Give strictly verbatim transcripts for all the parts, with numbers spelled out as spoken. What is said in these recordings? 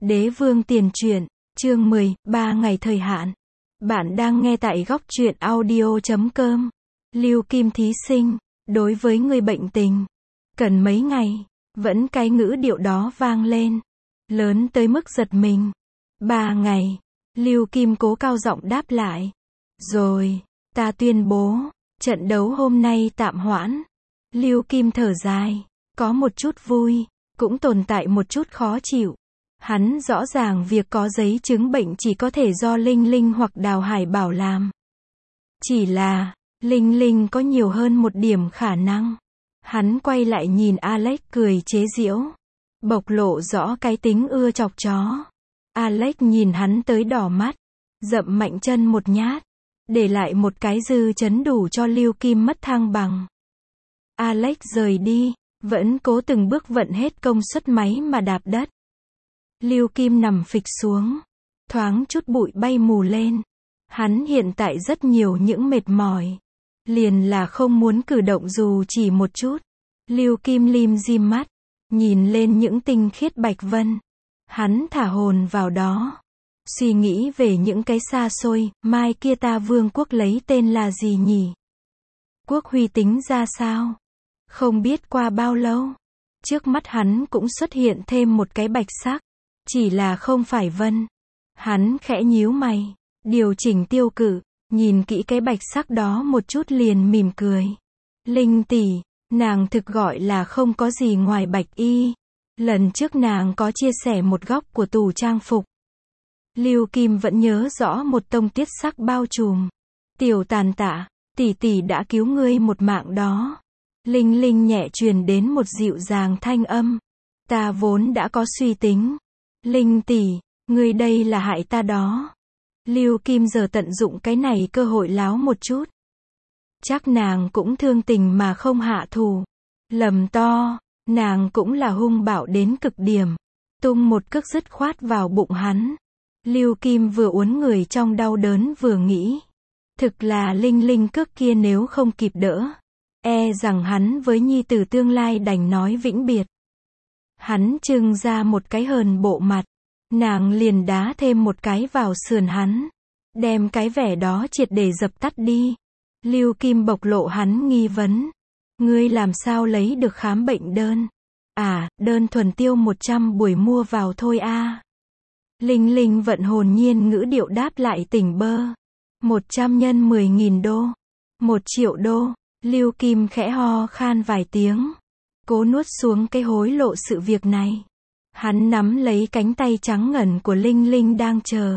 Đế vương tiền truyện, chương mười, ba ngày thời hạn. Bạn đang nghe tại góc truyện audio chấm com. Lưu Kim thí sinh, đối với người bệnh tình, cần mấy ngày, vẫn cái ngữ điệu đó vang lên, lớn tới mức giật mình. Ba ngày, Lưu Kim cố cao giọng đáp lại. Rồi, ta tuyên bố, trận đấu hôm nay tạm hoãn. Lưu Kim thở dài, có một chút vui, cũng tồn tại một chút khó chịu. Hắn rõ ràng việc có giấy chứng bệnh chỉ có thể do Linh Linh hoặc Đào Hải Bảo làm. Chỉ là, Linh Linh có nhiều hơn một điểm khả năng. Hắn quay lại nhìn Alex cười chế giễu, bộc lộ rõ cái tính ưa chọc chó. Alex nhìn hắn tới đỏ mắt, dậm mạnh chân một nhát, để lại một cái dư chấn đủ cho Lưu Kim mất thăng bằng. Alex rời đi, vẫn cố từng bước vận hết công suất máy mà đạp đất. Lưu Kim nằm phịch xuống, thoáng chút bụi bay mù lên. Hắn hiện tại rất nhiều những mệt mỏi, liền là không muốn cử động dù chỉ một chút. Lưu Kim lim dim mắt, nhìn lên những tinh khiết bạch vân. Hắn thả hồn vào đó, suy nghĩ về những cái xa xôi. Mai kia ta vương quốc lấy tên là gì nhỉ? Quốc huy tính ra sao? Không biết qua bao lâu, trước mắt hắn cũng xuất hiện thêm một cái bạch sắc. Chỉ là không phải vân. Hắn khẽ nhíu mày, điều chỉnh tiêu cự, nhìn kỹ cái bạch sắc đó một chút liền mỉm cười. Linh tỷ, nàng thực gọi là không có gì ngoài bạch y. Lần trước nàng có chia sẻ một góc của tủ trang phục. Lưu Kim vẫn nhớ rõ một tông tiết sắc bao trùm. Tiểu Tàn Tạ, tỷ tỷ đã cứu ngươi một mạng đó. Linh Linh nhẹ truyền đến một dịu dàng thanh âm. Ta vốn đã có suy tính. Linh tỷ, ngươi đây là hại ta đó. Lưu Kim giờ tận dụng cái này cơ hội láo một chút. Chắc nàng cũng thương tình mà không hạ thù. Lầm to, nàng cũng là hung bạo đến cực điểm. Tung một cước dứt khoát vào bụng hắn. Lưu Kim vừa uốn người trong đau đớn vừa nghĩ. Thực là Linh Linh cước kia nếu không kịp đỡ, e rằng hắn với nhi tử tương lai đành nói vĩnh biệt. Hắn trưng ra một cái hờn bộ mặt, nàng liền đá thêm một cái vào sườn hắn, đem cái vẻ đó triệt để dập tắt đi. Lưu Kim bộc lộ hắn nghi vấn. Ngươi làm sao lấy được khám bệnh đơn? À, đơn thuần tiêu một trăm buổi mua vào thôi a. À. Linh Linh vận hồn nhiên ngữ điệu đáp lại tỉnh bơ. một trăm nhân mười nghìn đô. một triệu đô. Lưu Kim khẽ ho khan vài tiếng, cố nuốt xuống cái hối lộ sự việc này. Hắn nắm lấy cánh tay trắng ngần của Linh Linh đang chờ.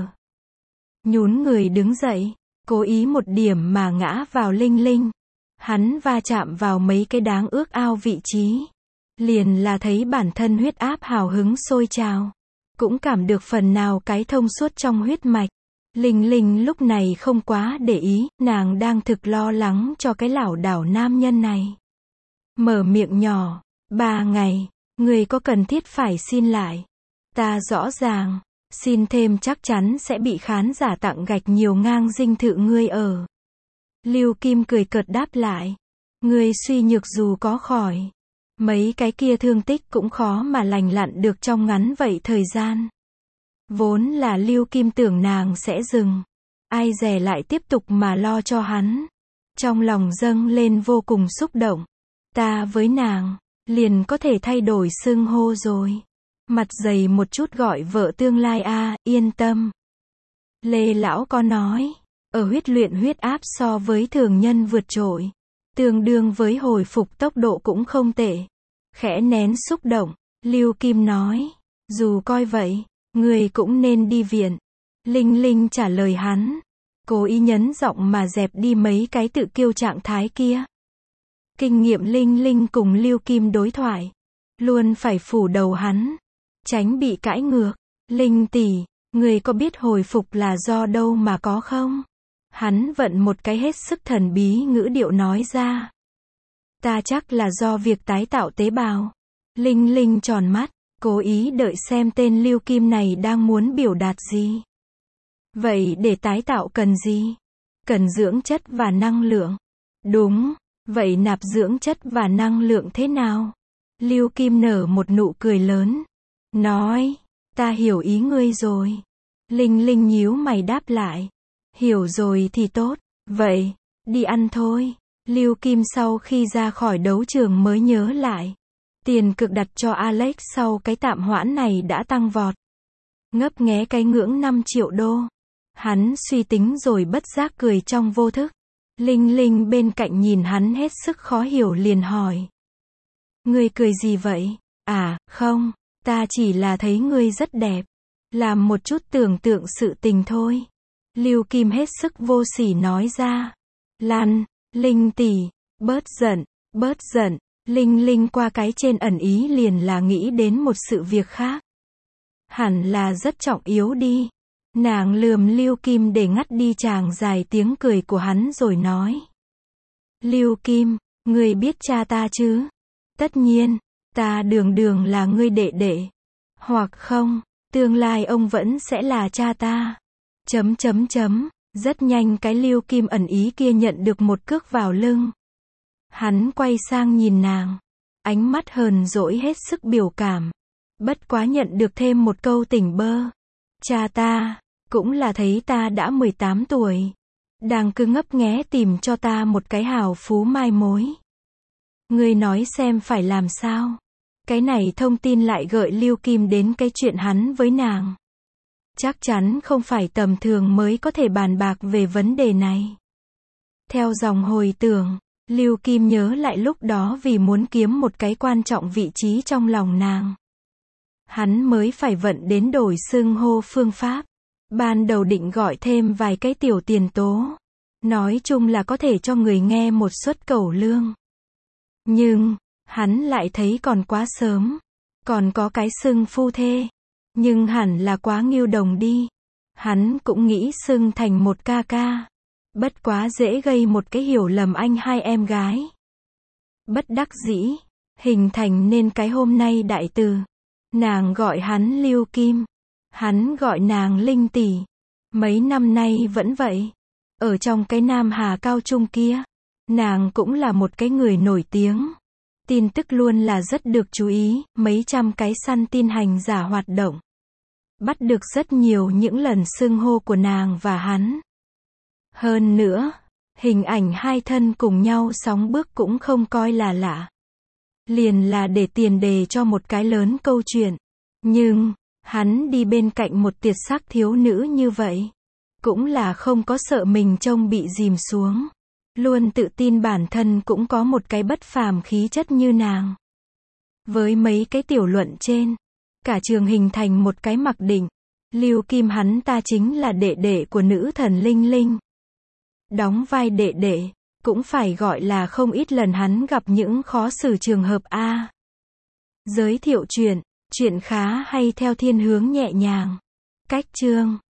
Nhún người đứng dậy, cố ý một điểm mà ngã vào Linh Linh. Hắn va chạm vào mấy cái đáng ước ao vị trí. Liền là thấy bản thân huyết áp hào hứng sôi trào. Cũng cảm được phần nào cái thông suốt trong huyết mạch. Linh Linh lúc này không quá để ý, nàng đang thực lo lắng cho cái lảo đảo nam nhân này. Mở miệng nhỏ, ba ngày, người có cần thiết phải xin lại. Ta rõ ràng, xin thêm chắc chắn sẽ bị khán giả tặng gạch nhiều ngang dinh thự ngươi ở. Lưu Kim cười cợt đáp lại. Ngươi suy nhược dù có khỏi, mấy cái kia thương tích cũng khó mà lành lặn được trong ngắn vậy thời gian. Vốn là Lưu Kim tưởng nàng sẽ dừng, ai dè lại tiếp tục mà lo cho hắn. Trong lòng dâng lên vô cùng xúc động. Ta với nàng, liền có thể thay đổi xưng hô rồi. Mặt dày một chút gọi vợ tương lai a, à, yên tâm. Lê lão có nói, ở huyết luyện huyết áp so với thường nhân vượt trội, tương đương với hồi phục tốc độ cũng không tệ. Khẽ nén xúc động, Lưu Kim nói, dù coi vậy, người cũng nên đi viện. Linh Linh trả lời hắn, cố ý nhấn giọng mà dẹp đi mấy cái tự kiêu trạng thái kia. Kinh nghiệm Linh Linh cùng Lưu Kim đối thoại, luôn phải phủ đầu hắn, tránh bị cãi ngược. Linh tỷ, người có biết hồi phục là do đâu mà có không? Hắn vận một cái hết sức thần bí ngữ điệu nói ra. Ta chắc là do việc tái tạo tế bào. Linh Linh tròn mắt, cố ý đợi xem tên Lưu Kim này đang muốn biểu đạt gì. Vậy để tái tạo cần gì? Cần dưỡng chất và năng lượng. Đúng, vậy nạp dưỡng chất và năng lượng thế nào? Lưu Kim nở một nụ cười lớn, nói, Ta hiểu ý ngươi rồi. Linh Linh nhíu mày đáp lại. Hiểu rồi thì tốt. Vậy, đi ăn thôi. Lưu Kim sau khi ra khỏi đấu trường mới nhớ lại. Tiền cược đặt cho Alex sau cái tạm hoãn này đã tăng vọt. Ngấp nghé cái ngưỡng năm triệu đô. Hắn suy tính rồi bất giác cười trong vô thức. Linh Linh bên cạnh nhìn hắn hết sức khó hiểu liền hỏi. Ngươi cười gì vậy? À, không, ta chỉ là thấy ngươi rất đẹp. Làm một chút tưởng tượng sự tình thôi. Lưu Kim hết sức vô sỉ nói ra. Lan, Linh tỷ, bớt giận, bớt giận. Linh Linh qua cái trên ẩn ý liền là nghĩ đến một sự việc khác. Hẳn là rất trọng yếu đi. Nàng lườm Lưu Kim để ngắt đi tràng dài tiếng cười của hắn rồi nói. Lưu Kim, ngươi biết cha ta chứ? Tất nhiên, ta đường đường là ngươi đệ đệ. Hoặc không, tương lai ông vẫn sẽ là cha ta. Chấm chấm chấm, rất nhanh cái Lưu Kim ẩn ý kia nhận được một cước vào lưng. Hắn quay sang nhìn nàng. Ánh mắt hờn dỗi hết sức biểu cảm. Bất quá nhận được thêm một câu tỉnh bơ. Cha ta, cũng là thấy ta đã mười tám tuổi. Đang cứ ngấp nghé tìm cho ta một cái hào phú mai mối. Ngươi nói xem phải làm sao? Cái này thông tin lại gợi Lưu Kim đến cái chuyện hắn với nàng. Chắc chắn không phải tầm thường mới có thể bàn bạc về vấn đề này. Theo dòng hồi tưởng, Lưu Kim nhớ lại lúc đó vì muốn kiếm một cái quan trọng vị trí trong lòng nàng. Hắn mới phải vận đến đổi xưng hô phương pháp. Ban đầu định gọi thêm vài cái tiểu tiền tố. Nói chung là có thể cho người nghe một suất cẩu lương. Nhưng, hắn lại thấy còn quá sớm. Còn có cái xưng phu thê. Nhưng hẳn là quá nghiêu đồng đi. Hắn cũng nghĩ xưng thành một ca ca. Bất quá dễ gây một cái hiểu lầm anh hai em gái. Bất đắc dĩ, hình thành nên cái hôm nay đại từ. Nàng gọi hắn Lưu Kim. Hắn gọi nàng Linh tỷ. Mấy năm nay vẫn vậy. Ở trong cái Nam Hà Cao Trung kia, nàng cũng là một cái người nổi tiếng. Tin tức luôn là rất được chú ý, mấy trăm cái săn tin hành giả hoạt động. Bắt được rất nhiều những lần xưng hô của nàng và hắn. Hơn nữa, hình ảnh hai thân cùng nhau sóng bước cũng không coi là lạ. Liền là để tiền đề cho một cái lớn câu chuyện. Nhưng, hắn đi bên cạnh một tuyệt sắc thiếu nữ như vậy. Cũng là không có sợ mình trông bị dìm xuống. Luôn tự tin bản thân cũng có một cái bất phàm khí chất như nàng. Với mấy cái tiểu luận trên, cả trường hình thành một cái mặc định. Lưu Kim hắn ta chính là đệ đệ của nữ thần Linh Linh. Đóng vai đệ đệ, cũng phải gọi là không ít lần hắn gặp những khó xử trường hợp A. Giới thiệu chuyện, chuyện khá hay theo thiên hướng nhẹ nhàng. Cách chương